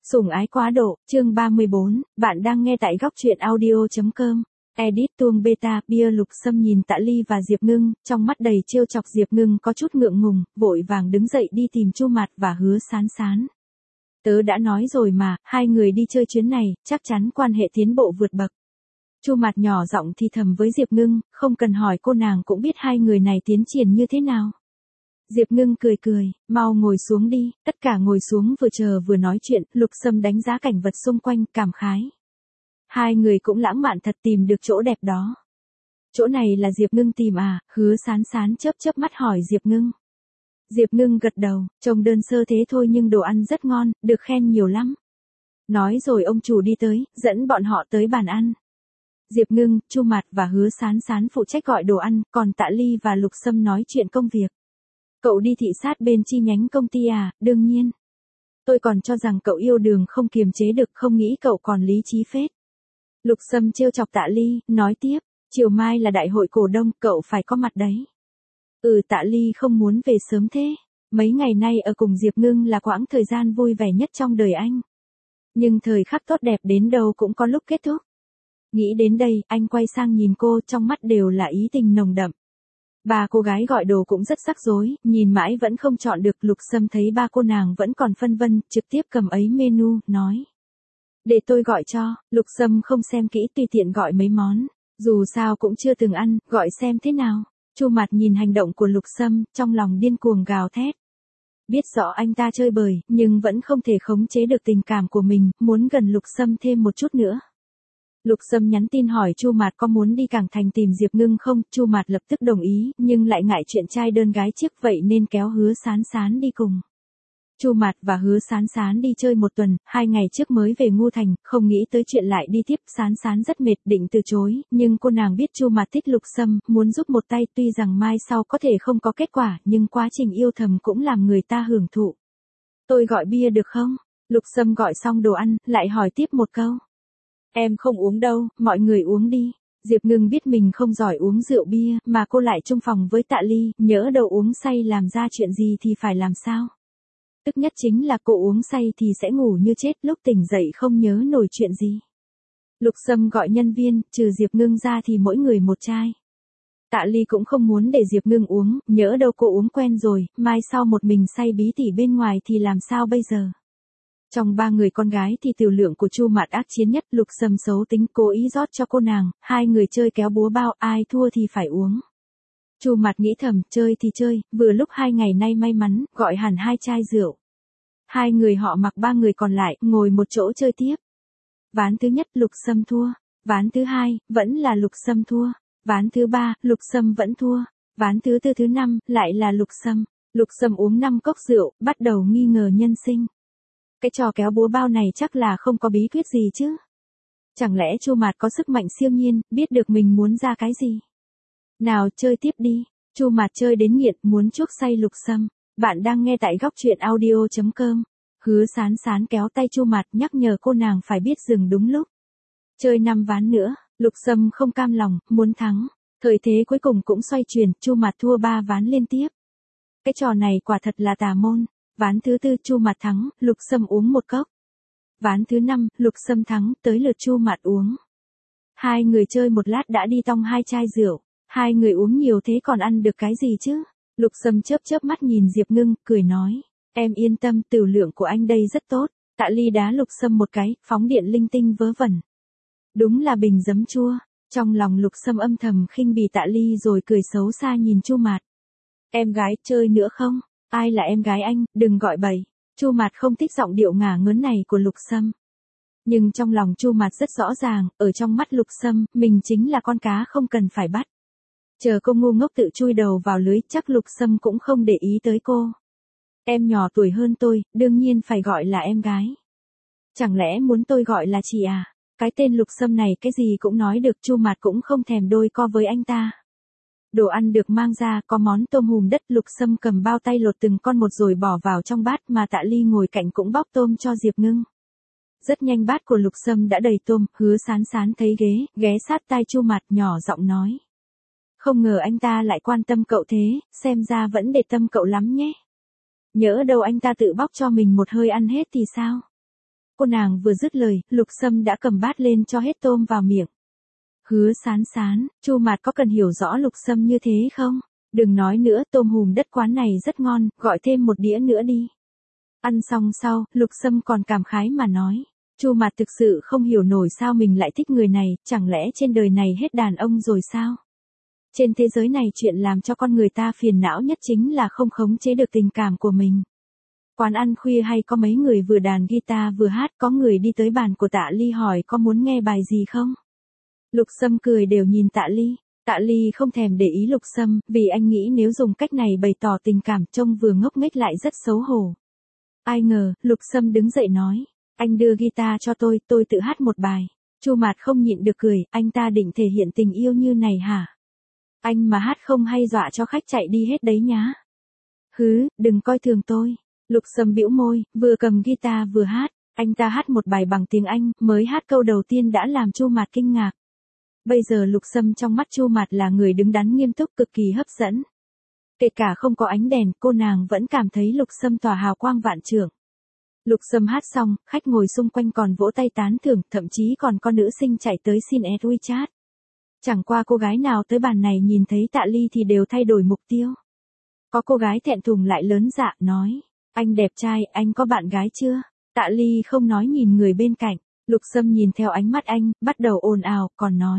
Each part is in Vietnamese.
Sủng ái quá độ, chương 34, bạn đang nghe tại góc truyện audio.com. Edit tuông beta, bia Lục Sâm nhìn Tạ Ly và Diệp Ngưng, trong mắt đầy trêu chọc. Diệp Ngưng có chút ngượng ngùng, vội vàng đứng dậy đi tìm Chu Mạt và Hứa Sán Sán. Tớ đã nói rồi mà, hai người đi chơi chuyến này, chắc chắn quan hệ tiến bộ vượt bậc. Chu Mạt nhỏ giọng thì thầm với Diệp Ngưng, không cần hỏi cô nàng cũng biết hai người này tiến triển như thế nào. Diệp Ngưng cười cười, mau ngồi xuống đi, tất cả ngồi xuống vừa chờ vừa nói chuyện. Lục Sâm đánh giá cảnh vật xung quanh, cảm khái. Hai người cũng lãng mạn thật, tìm được chỗ đẹp đó. Chỗ này là Diệp Ngưng tìm à? Hứa Sán Sán chớp chớp mắt hỏi Diệp Ngưng. Diệp Ngưng gật đầu, trông đơn sơ thế thôi nhưng đồ ăn rất ngon, được khen nhiều lắm. Nói rồi ông chủ đi tới, dẫn bọn họ tới bàn ăn. Diệp Ngưng, Chu Mạt và Hứa Sán Sán phụ trách gọi đồ ăn, còn Tạ Ly và Lục Sâm nói chuyện công việc. Cậu đi thị sát bên chi nhánh công ty à? Đương nhiên. Tôi còn cho rằng cậu yêu đương không kiềm chế được, không nghĩ cậu còn lý trí phết. Lục Sâm trêu chọc Tạ Ly, nói tiếp, chiều mai là đại hội cổ đông, cậu phải có mặt đấy. Tạ Ly không muốn về sớm thế. Mấy ngày nay ở cùng Diệp Ngưng là quãng thời gian vui vẻ nhất trong đời anh. Nhưng thời khắc tốt đẹp đến đâu cũng có lúc kết thúc. Nghĩ đến đây, anh quay sang nhìn cô, trong mắt đều là ý tình nồng đậm. Ba cô gái gọi đồ cũng rất rắc rối, nhìn mãi vẫn không chọn được. Lục Sâm thấy ba cô nàng vẫn còn phân vân, trực tiếp cầm ấy menu, nói. Để tôi gọi cho. Lục Sâm không xem kỹ, tùy tiện gọi mấy món. Dù sao cũng chưa từng ăn, gọi xem thế nào. Chu Mạt nhìn hành động của Lục Sâm, trong lòng điên cuồng gào thét. Biết rõ anh ta chơi bời, nhưng vẫn không thể khống chế được tình cảm của mình, muốn gần Lục Sâm thêm một chút nữa. Lục Sâm nhắn tin hỏi Chu Mạt có muốn đi Cảng Thành tìm Diệp Ngưng không. Chu Mạt lập tức đồng ý, nhưng lại ngại chuyện trai đơn gái chiếc, vậy nên kéo Hứa Sán Sán đi cùng. Chu Mạt và Hứa Sán Sán đi chơi một tuần, 2 ngày trước mới về Ngô Thành, không nghĩ tới chuyện lại đi tiếp. Sán Sán rất mệt, định từ chối, nhưng cô nàng biết Chu Mạt thích Lục Sâm, muốn giúp một tay. Tuy rằng mai sau có thể không có kết quả, nhưng quá trình yêu thầm cũng làm người ta hưởng thụ. Tôi gọi bia được không? Lục Sâm gọi xong đồ ăn, lại hỏi tiếp một câu. Em không uống đâu, mọi người uống đi. Diệp Ngưng biết mình không giỏi uống rượu bia, mà cô lại chung phòng với Tạ Ly, nhỡ đâu uống say làm ra chuyện gì thì phải làm sao? Tức nhất chính là cô uống say thì sẽ ngủ như chết, lúc tỉnh dậy không nhớ nổi chuyện gì. Lục Sâm gọi nhân viên, trừ Diệp Ngưng ra thì mỗi người một chai. Tạ Ly cũng không muốn để Diệp Ngưng uống, nhỡ đâu cô uống quen rồi, mai sau một mình say bí tỉ bên ngoài thì làm sao bây giờ? Trong 3 người con gái thì tiểu lượng của Chu Mạt ác chiến nhất. Lục Sâm xấu tính, cố ý rót cho cô nàng, hai người chơi kéo búa bao, ai thua thì phải uống. Chu Mạt nghĩ thầm, chơi thì chơi, vừa lúc 2 ngày nay may mắn, gọi hẳn 2 chai rượu. 2 người họ mặc 3 người còn lại, ngồi một chỗ chơi tiếp. Ván thứ nhất Lục Sâm thua, ván thứ 2, vẫn là Lục Sâm thua, ván thứ 3, Lục Sâm vẫn thua, ván thứ 4 thứ 5, lại là Lục Sâm. Lục Sâm uống 5 cốc rượu, bắt đầu nghi ngờ nhân sinh. Cái trò kéo búa bao này chắc là không có bí quyết gì chứ. Chẳng lẽ Chu Mạt có sức mạnh siêu nhiên, biết được mình muốn ra cái gì? Nào chơi tiếp đi. Chu Mạt chơi đến nghiện, muốn chuốc say Lục Sâm. Bạn đang nghe tại góc truyện audio.com. Hứa Sán Sán kéo tay Chu Mạt, nhắc nhở cô nàng phải biết dừng đúng lúc. Chơi 5 ván nữa, Lục Sâm không cam lòng, muốn thắng. Thời thế cuối cùng cũng xoay chuyển, Chu Mạt thua 3 ván liên tiếp. Cái trò này quả thật là tà môn. Ván thứ 4 Chu Mạt thắng, Lục Sâm uống 1 cốc. Ván thứ 5, Lục Sâm thắng, tới lượt Chu Mạt uống. 2 người chơi một lát đã đi tong 2 chai rượu. 2 người uống nhiều thế còn ăn được cái gì chứ? Lục Sâm chớp chớp mắt nhìn Diệp Ngưng, cười nói. Em yên tâm, tiểu lượng của anh đây rất tốt. Tạ Ly đá Lục Sâm một cái, phóng điện linh tinh vớ vẩn. Đúng là bình giấm chua. Trong lòng Lục Sâm âm thầm khinh bỉ Tạ Ly rồi cười xấu xa nhìn Chu Mạt. Em gái, chơi nữa không? Ai là em gái anh, đừng gọi bậy. Chu Mạt không thích giọng điệu ngả ngớn này của Lục Sâm. Nhưng trong lòng Chu Mạt rất rõ ràng, ở trong mắt Lục Sâm, mình chính là con cá không cần phải bắt. Chờ cô ngu ngốc tự chui đầu vào lưới, chắc Lục Sâm cũng không để ý tới cô. Em nhỏ tuổi hơn tôi, đương nhiên phải gọi là em gái. Chẳng lẽ muốn tôi gọi là chị à? Cái tên Lục Sâm này cái gì cũng nói được. Chu Mạt cũng không thèm đôi co với anh ta. Đồ ăn được mang ra, có món tôm hùm đất. Lục Sâm cầm bao tay lột từng con một rồi bỏ vào trong bát, mà Tạ Ly ngồi cạnh cũng bóc tôm cho Diệp Ngưng. Rất nhanh bát của Lục Sâm đã đầy tôm. Hứa Sán Sán thấy ghé sát tai Chu Mạt, nhỏ giọng nói. Không ngờ anh ta lại quan tâm cậu thế, xem ra vẫn để tâm cậu lắm nhé. Nhỡ đâu anh ta tự bóc cho mình một hơi ăn hết thì sao? Cô nàng vừa dứt lời, Lục Sâm đã cầm bát lên cho hết tôm vào miệng. Hứa Sán Sán, Chu Mạt có cần hiểu rõ Lục Sâm như thế không? Đừng nói nữa, tôm hùm đất quán này rất ngon, gọi thêm một đĩa nữa đi. Ăn xong sau, Lục Sâm còn cảm khái mà nói. Chu Mạt thực sự không hiểu nổi sao mình lại thích người này, chẳng lẽ trên đời này hết đàn ông rồi sao? Trên thế giới này chuyện làm cho con người ta phiền não nhất chính là không khống chế được tình cảm của mình. Quán ăn khuya hay có mấy người vừa đàn guitar vừa hát, có người đi tới bàn của Tạ Ly hỏi có muốn nghe bài gì không? Lục Sâm cười đều nhìn Tạ Ly. Tạ Ly không thèm để ý Lục Sâm, vì anh nghĩ nếu dùng cách này bày tỏ tình cảm trông vừa ngốc nghếch lại rất xấu hổ. Ai ngờ, Lục Sâm đứng dậy nói, anh đưa guitar cho tôi tự hát một bài. Chu Mạt không nhịn được cười, anh ta định thể hiện tình yêu như này hả? Anh mà hát không hay dọa cho khách chạy đi hết đấy nhá. Hứ, đừng coi thường tôi. Lục Sâm bĩu môi, vừa cầm guitar vừa hát, anh ta hát một bài bằng tiếng Anh, mới hát câu đầu tiên đã làm Chu Mạt kinh ngạc. Bây giờ Lục Sâm trong mắt Chu Mạt là người đứng đắn nghiêm túc cực kỳ hấp dẫn. Kể cả không có ánh đèn, cô nàng vẫn cảm thấy Lục Sâm tỏa hào quang vạn trượng. Lục Sâm hát xong, khách ngồi xung quanh còn vỗ tay tán thưởng, thậm chí còn có nữ sinh chạy tới xin add WeChat. Chẳng qua cô gái nào tới bàn này nhìn thấy Tạ Ly thì đều thay đổi mục tiêu. Có cô gái thẹn thùng lại lớn dạ, nói, anh đẹp trai, anh có bạn gái chưa? Tạ Ly không nói nhìn người bên cạnh, Lục Sâm nhìn theo ánh mắt anh, bắt đầu ồn ào, còn nói.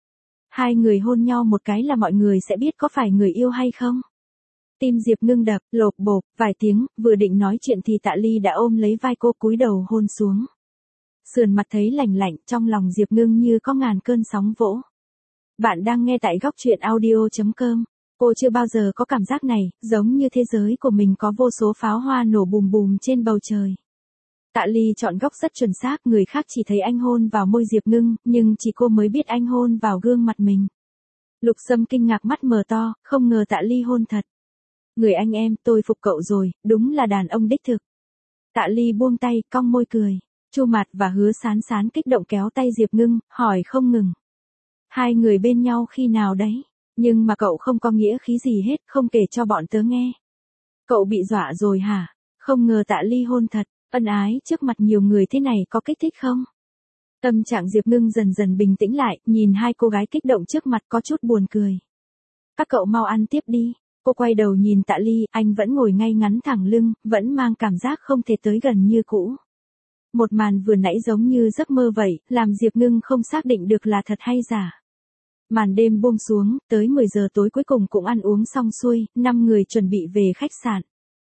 Hai người hôn nhau một cái là mọi người sẽ biết có phải người yêu hay không? Tim Diệp Ngưng đập, lộp bộp, vài tiếng, vừa định nói chuyện thì Tạ Ly đã ôm lấy vai cô cúi đầu hôn xuống. Sườn mặt thấy lạnh lạnh, trong lòng Diệp Ngưng như có ngàn cơn sóng vỗ. Bạn đang nghe tại góc truyện audio.com. Cô chưa bao giờ có cảm giác này, giống như thế giới của mình có vô số pháo hoa nổ bùm bùm trên bầu trời. Tạ Ly chọn góc rất chuẩn xác, người khác chỉ thấy anh hôn vào môi Diệp Ngưng, nhưng chỉ cô mới biết anh hôn vào gương mặt mình. Lục Sâm kinh ngạc mắt mở to, không ngờ Tạ Ly hôn thật. Người anh em, tôi phục cậu rồi, đúng là đàn ông đích thực. Tạ Ly buông tay, cong môi cười. Chu Mạt và Hứa Sán Sán kích động kéo tay Diệp Ngưng, hỏi không ngừng. Hai người bên nhau khi nào đấy? Nhưng mà cậu không có nghĩa khí gì hết, không kể cho bọn tớ nghe. Cậu bị dọa rồi hả? Không ngờ Tạ Ly hôn thật, ân ái trước mặt nhiều người thế này có kích thích không? Tâm trạng Diệp Ngưng dần dần bình tĩnh lại, nhìn hai cô gái kích động trước mặt có chút buồn cười. Các cậu mau ăn tiếp đi. Cô quay đầu nhìn Tạ Ly, anh vẫn ngồi ngay ngắn thẳng lưng, vẫn mang cảm giác không thể tới gần như cũ. Một màn vừa nãy giống như giấc mơ vậy, làm Diệp Ngưng không xác định được là thật hay giả. Màn đêm buông xuống, tới 10 giờ tối cuối cùng cũng ăn uống xong xuôi, 5 người chuẩn bị về khách sạn.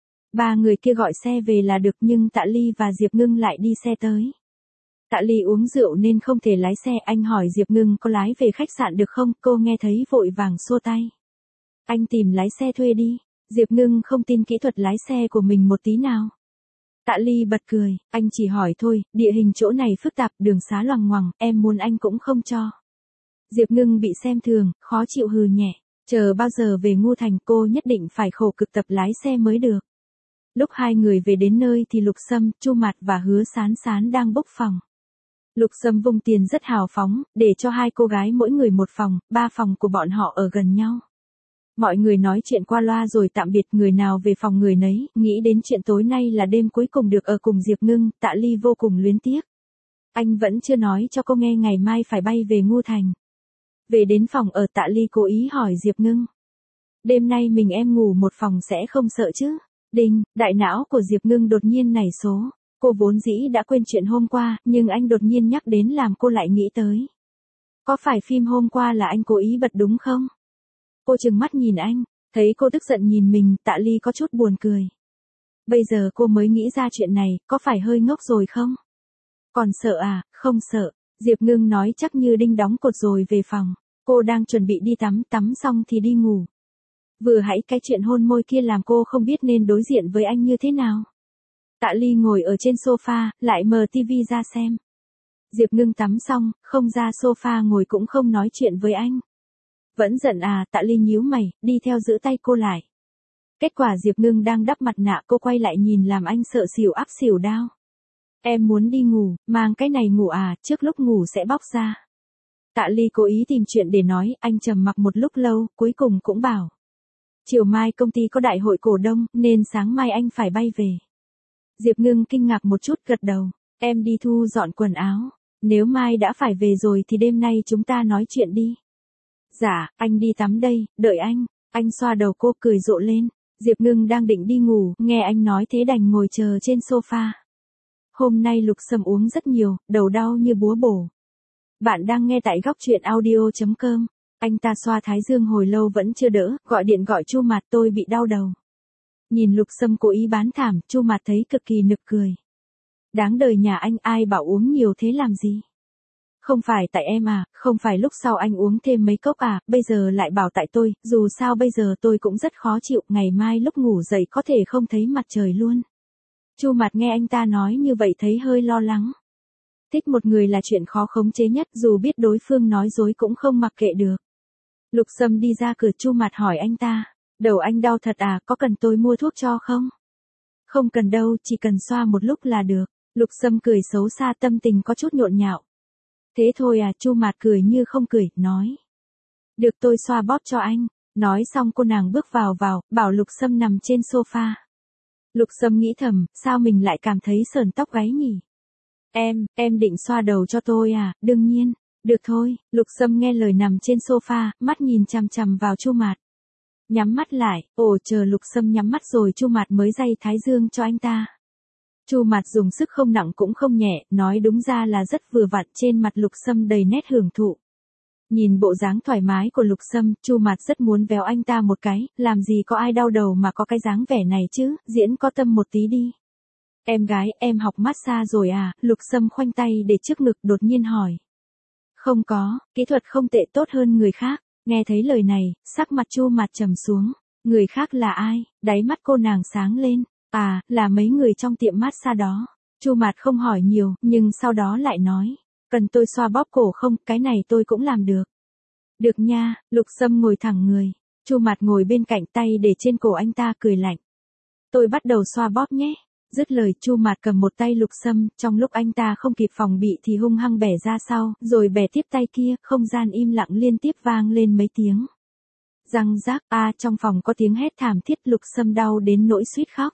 3 người kia gọi xe về là được nhưng Tạ Ly và Diệp Ngưng lại đi xe tới. Tạ Ly uống rượu nên không thể lái xe, anh hỏi Diệp Ngưng có lái về khách sạn được không, cô nghe thấy vội vàng xua tay. Anh tìm lái xe thuê đi. Diệp Ngưng không tin kỹ thuật lái xe của mình một tí nào. Tạ Ly bật cười, anh chỉ hỏi thôi, địa hình chỗ này phức tạp, đường xá loằng ngoằng, em muốn anh cũng không cho. Diệp Ngưng bị xem thường, khó chịu hừ nhẹ, chờ bao giờ về Ngô Thành cô nhất định phải khổ cực tập lái xe mới được. Lúc hai người về đến nơi thì Lục Sâm, Chu Mạt và Hứa Sán Sán đang book phòng. Lục Sâm vung tiền rất hào phóng, để cho hai cô gái mỗi người một phòng, 3 phòng của bọn họ ở gần nhau. Mọi người nói chuyện qua loa rồi tạm biệt, người nào về phòng người nấy, nghĩ đến chuyện tối nay là đêm cuối cùng được ở cùng Diệp Ngưng, Tạ Ly vô cùng luyến tiếc. Anh vẫn chưa nói cho cô nghe ngày mai phải bay về Ngô Thành. Về đến phòng ở, Tạ Ly cố ý hỏi Diệp Ngưng. Đêm nay mình em ngủ một phòng sẽ không sợ chứ? Đinh, đại não của Diệp Ngưng đột nhiên nảy số. Cô vốn dĩ đã quên chuyện hôm qua, nhưng anh đột nhiên nhắc đến làm cô lại nghĩ tới. Có phải phim hôm qua là anh cố ý bật đúng không? Cô trừng mắt nhìn anh, thấy cô tức giận nhìn mình, Tạ Ly có chút buồn cười. Bây giờ cô mới nghĩ ra chuyện này, có phải hơi ngốc rồi không? Còn sợ à? Không sợ. Diệp Ngưng nói chắc như đinh đóng cột rồi về phòng. Cô đang chuẩn bị đi tắm xong thì đi ngủ. Vừa hãy cái chuyện hôn môi kia làm cô không biết nên đối diện với anh như thế nào. Tạ Ly ngồi ở trên sofa, lại mở tivi ra xem. Diệp Ngưng tắm xong, không ra sofa ngồi cũng không nói chuyện với anh. Vẫn giận à? Tạ Ly nhíu mày, đi theo giữ tay cô lại. Kết quả Diệp Ngưng đang đắp mặt nạ, cô quay lại nhìn làm anh sợ xỉu áp xỉu đao. Em muốn đi ngủ, mang cái này ngủ à, trước lúc ngủ sẽ bóc ra. Tạ Ly cố ý tìm chuyện để nói, anh trầm mặc một lúc lâu, cuối cùng cũng bảo. Chiều mai công ty có đại hội cổ đông, nên sáng mai anh phải bay về. Diệp Ngưng kinh ngạc một chút, gật đầu. Em đi thu dọn quần áo. Nếu mai đã phải về rồi thì đêm nay chúng ta nói chuyện đi. Dạ, anh đi tắm đây, đợi anh. Anh xoa đầu cô cười rộ lên. Diệp Ngưng đang định đi ngủ, nghe anh nói thế đành ngồi chờ trên sofa. Hôm nay Lục Sâm uống rất nhiều, đầu đau như búa bổ. Bạn đang nghe tại góc truyện audio.com. Anh ta xoa thái dương hồi lâu vẫn chưa đỡ, gọi điện gọi Chu Mạt, tôi bị đau đầu. Nhìn Lục Sâm cố ý bán thảm, Chu Mạt thấy cực kỳ nực cười. Đáng đời nhà anh, ai bảo uống nhiều thế làm gì? Không phải tại em à, không phải lúc sau anh uống thêm mấy cốc à, bây giờ lại bảo tại tôi, dù sao bây giờ tôi cũng rất khó chịu, ngày mai lúc ngủ dậy có thể không thấy mặt trời luôn. Chu Mạt nghe anh ta nói như vậy thấy hơi lo lắng. Thích một người là chuyện khó khống chế nhất, dù biết đối phương nói dối cũng không mặc kệ được. Lục Sâm đi ra cửa, Chu Mạt hỏi anh ta, đầu anh đau thật à, có cần tôi mua thuốc cho không? Không cần đâu, chỉ cần xoa một lúc là được. Lục Sâm cười xấu xa, tâm tình có chút nhộn nhạo. Thế thôi à, Chu Mạt cười như không cười, nói. Được, tôi xoa bóp cho anh. Nói xong cô nàng bước vào, bảo Lục Sâm nằm trên sofa. Lục Sâm nghĩ thầm, sao mình lại cảm thấy sờn tóc gáy nhỉ? Em định xoa đầu cho tôi à, đương nhiên. Được thôi, Lục Sâm nghe lời nằm trên sofa, mắt nhìn chằm chằm vào Chu Mạt. Nhắm mắt lại, chờ Lục Sâm nhắm mắt rồi Chu Mạt mới day thái dương cho anh ta. Chu Mạt dùng sức không nặng cũng không nhẹ, nói đúng ra là rất vừa vặn, trên mặt Lục Sâm đầy nét hưởng thụ. Nhìn bộ dáng thoải mái của Lục Sâm, Chu Mạt rất muốn véo anh ta một cái, làm gì có ai đau đầu mà có cái dáng vẻ này chứ, diễn có tâm một tí đi. Em gái, em học massage rồi à? Lục Sâm khoanh tay để trước ngực đột nhiên hỏi. Không có, kỹ thuật không tệ, tốt hơn người khác. Nghe thấy lời này, sắc mặt Chu Mạt trầm xuống. Người khác là ai? Đáy mắt cô nàng sáng lên. À, là mấy người trong tiệm massage đó. Chu Mạt không hỏi nhiều, nhưng sau đó lại nói. Cần tôi xoa bóp cổ không? Cái này tôi cũng làm được. Được nha. Lục Sâm ngồi thẳng người. Chu Mạt ngồi bên cạnh, tay để trên cổ anh ta, cười lạnh. Tôi bắt đầu xoa bóp nhé. Dứt lời, Chu Mạt cầm một tay Lục Sâm, trong lúc anh ta không kịp phòng bị thì hung hăng bẻ ra sau, rồi bẻ tiếp tay kia, không gian im lặng liên tiếp vang lên mấy tiếng. Răng rác, trong phòng có tiếng hét thảm thiết, Lục Sâm đau đến nỗi suýt khóc.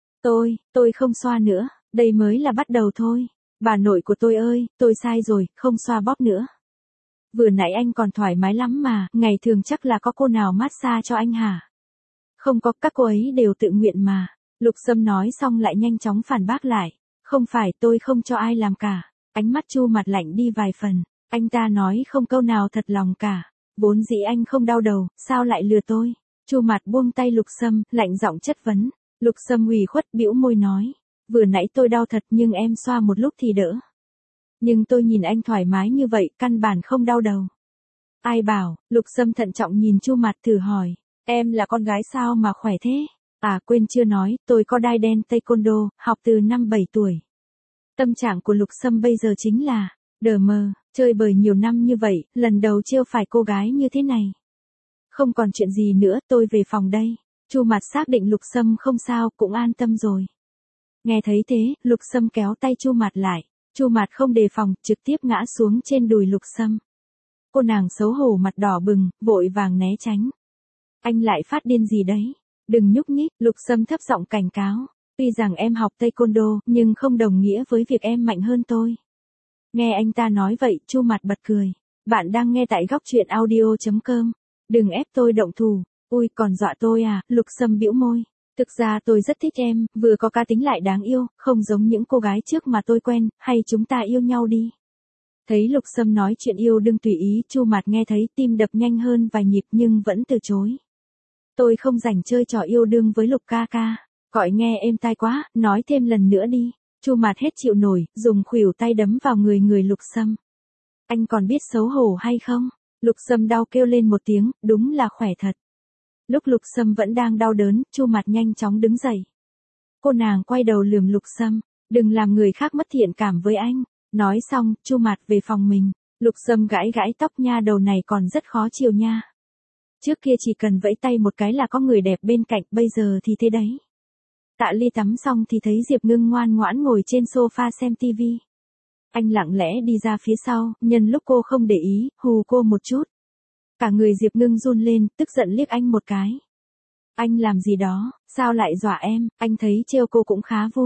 Tôi không xoa nữa, đây mới là bắt đầu thôi. Bà nội của tôi ơi, tôi sai rồi, không xoa bóp nữa. Vừa nãy anh còn thoải mái lắm mà, ngày thường chắc là có cô nào massage cho anh hả? Không có, các cô ấy đều tự nguyện mà. Lục Sâm nói xong lại nhanh chóng phản bác lại. Không phải, tôi không cho ai làm cả. Ánh mắt Chu Mạt lạnh đi vài phần. Anh ta nói không câu nào thật lòng cả. Vốn dĩ anh không đau đầu, sao lại lừa tôi? Chu Mạt buông tay Lục Sâm, lạnh giọng chất vấn. Lục Sâm ủy khuất bĩu môi nói. Vừa nãy tôi đau thật nhưng em xoa một lúc thì đỡ. Nhưng tôi nhìn anh thoải mái như vậy, căn bản không đau đầu. Ai bảo? Lục Sâm thận trọng nhìn Chu Mạt thử hỏi. Em là con gái sao mà khỏe thế? À quên chưa nói, tôi có đai đen taekwondo, học từ năm 7 tuổi. Tâm trạng của Lục Sâm bây giờ chính là, đờ mờ, chơi bời nhiều năm như vậy, lần đầu trêu phải cô gái như thế này. Không còn chuyện gì nữa, tôi về phòng đây. Chu Mạt xác định Lục Sâm không sao, cũng an tâm rồi. Nghe thấy thế, Lục Sâm kéo tay Chu Mạt lại. Chu Mạt không đề phòng, trực tiếp ngã xuống trên đùi Lục Sâm. Cô nàng xấu hổ mặt đỏ bừng, vội vàng né tránh. Anh lại phát điên gì đấy? Đừng nhúc nhích, Lục Sâm thấp giọng cảnh cáo. Tuy rằng em học taekwondo, nhưng không đồng nghĩa với việc em mạnh hơn tôi. Nghe anh ta nói vậy, Chu Mạt bật cười. Bạn đang nghe tại góc truyện audio.com. Đừng ép tôi động thủ. Ui, còn dọa tôi à? Lục Sâm bĩu môi. Thực ra tôi rất thích em, vừa có cá tính lại đáng yêu, không giống những cô gái trước mà tôi quen, hay chúng ta yêu nhau đi. Thấy Lục Sâm nói chuyện yêu đương tùy ý, Chu Mạt nghe thấy tim đập nhanh hơn vài nhịp nhưng vẫn từ chối. Tôi không rảnh chơi trò yêu đương với Lục ca ca. Gọi nghe êm tai quá, nói thêm lần nữa đi. Chu Mạt hết chịu nổi, dùng khuỷu tay đấm vào người Lục Sâm. Anh còn biết xấu hổ hay không? Lục Sâm đau kêu lên một tiếng, đúng là khỏe thật. Lúc Lục Sâm vẫn đang đau đớn, Chu Mạt nhanh chóng đứng dậy. Cô nàng quay đầu lườm Lục Sâm, đừng làm người khác mất thiện cảm với anh. Nói xong, Chu Mạt về phòng mình. Lục Sâm gãi gãi tóc, nha đầu này còn rất khó chịu nha. Trước kia chỉ cần vẫy tay một cái là có người đẹp bên cạnh, bây giờ thì thế đấy. Tạ Ly tắm xong thì thấy Diệp Ngưng ngoan ngoãn ngồi trên sofa xem tivi. Anh lặng lẽ đi ra phía sau, nhân lúc cô không để ý, hù cô một chút. Cả người Diệp Ngưng run lên, tức giận liếc anh một cái. Anh làm gì đó, sao lại dọa em? Anh thấy trêu cô cũng khá vui.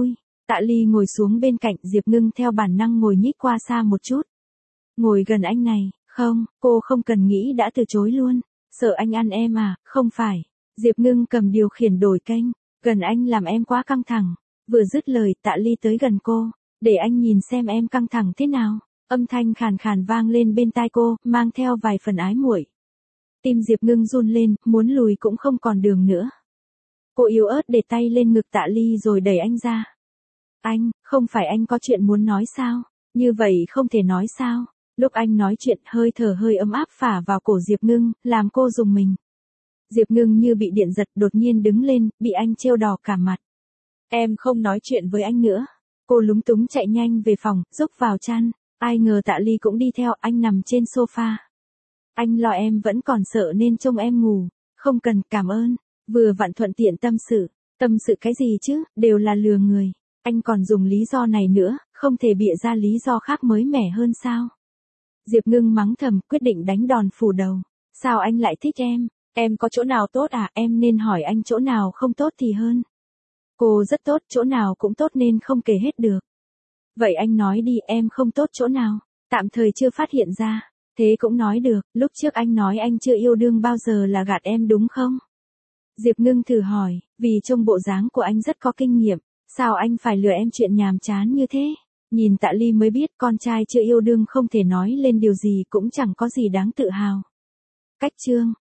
Tạ Ly ngồi xuống bên cạnh Diệp Ngưng theo bản năng ngồi nhích qua xa một chút. Ngồi gần anh này, không, cô không cần nghĩ đã từ chối luôn. Sợ anh ăn em à, không phải. Diệp Ngưng cầm điều khiển đổi kênh. Gần anh làm em quá căng thẳng. Vừa dứt lời Tạ Ly tới gần cô. Để anh nhìn xem em căng thẳng thế nào. Âm thanh khàn khàn vang lên bên tai cô, mang theo vài phần ái muội. Tim Diệp Ngưng run lên, muốn lùi cũng không còn đường nữa. Cô yếu ớt để tay lên ngực Tạ Ly rồi đẩy anh ra. Anh, không phải anh có chuyện muốn nói sao? Như vậy không thể nói sao? Lúc anh nói chuyện hơi thở hơi ấm áp phả vào cổ Diệp Ngưng, làm cô rùng mình. Diệp Ngưng như bị điện giật đột nhiên đứng lên, bị anh trêu đỏ cả mặt. Em không nói chuyện với anh nữa. Cô lúng túng chạy nhanh về phòng, rúc vào chăn. Ai ngờ Tạ Ly cũng đi theo, anh nằm trên sofa. Anh lo em vẫn còn sợ nên trông em ngủ. Không cần, cảm ơn. Vừa vặn thuận tiện tâm sự. Tâm sự cái gì chứ, đều là lừa người. Anh còn dùng lý do này nữa, không thể bịa ra lý do khác mới mẻ hơn sao? Diệp Ngưng mắng thầm, quyết định đánh đòn phủ đầu. Sao anh lại thích em? Em có chỗ nào tốt à? Em nên hỏi anh chỗ nào không tốt thì hơn. Cô rất tốt, chỗ nào cũng tốt nên không kể hết được. Vậy anh nói đi, em không tốt chỗ nào? Tạm thời chưa phát hiện ra. Thế cũng nói được, lúc trước anh nói anh chưa yêu đương bao giờ là gạt em đúng không? Diệp Ngưng thử hỏi, vì trông bộ dáng của anh rất có kinh nghiệm. Sao anh phải lừa em chuyện nhàm chán như thế? Nhìn Tạ Ly mới biết con trai chưa yêu đương không thể nói lên điều gì cũng chẳng có gì đáng tự hào. Cách chương